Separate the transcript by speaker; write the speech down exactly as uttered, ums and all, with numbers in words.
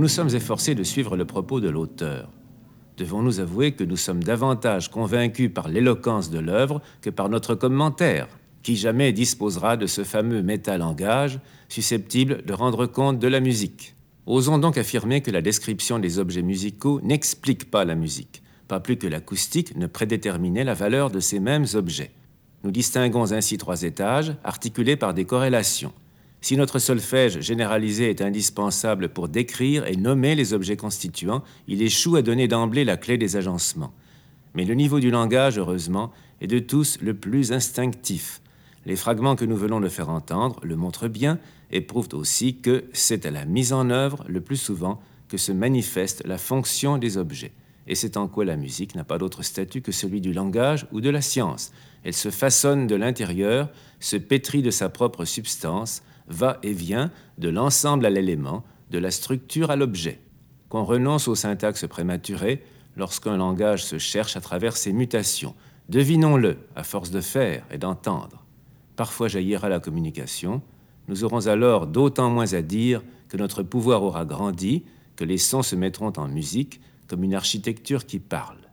Speaker 1: nous sommes efforcés de suivre le propos de l'auteur. Devons-nous avouer que nous sommes davantage convaincus par l'éloquence de l'œuvre que par notre commentaire? Qui jamais disposera de ce fameux métalangage susceptible de rendre compte de la musique? Osons donc affirmer que la description des objets musicaux n'explique pas la musique, pas plus que l'acoustique ne prédéterminait la valeur de ces mêmes objets. Nous distinguons ainsi trois étages, articulés par des corrélations. Si notre solfège généralisé est indispensable pour décrire et nommer les objets constituants, il échoue à donner d'emblée la clé des agencements. Mais le niveau du langage, heureusement, est de tous le plus instinctif. Les fragments que nous venons de faire entendre le montrent bien et prouvent aussi que c'est à la mise en œuvre, le plus souvent, que se manifeste la fonction des objets. Et c'est en quoi la musique n'a pas d'autre statut que celui du langage ou de la science. Elle se façonne de l'intérieur, se pétrit de sa propre substance, va et vient de l'ensemble à l'élément, de la structure à l'objet. Qu'on renonce aux syntaxes prématurées lorsqu'un langage se cherche à travers ses mutations. Devinons-le, à force de faire et d'entendre. Parfois jaillira la communication. Nous aurons alors d'autant moins à dire que notre pouvoir aura grandi, que les sons se mettront en musique comme une architecture qui parle.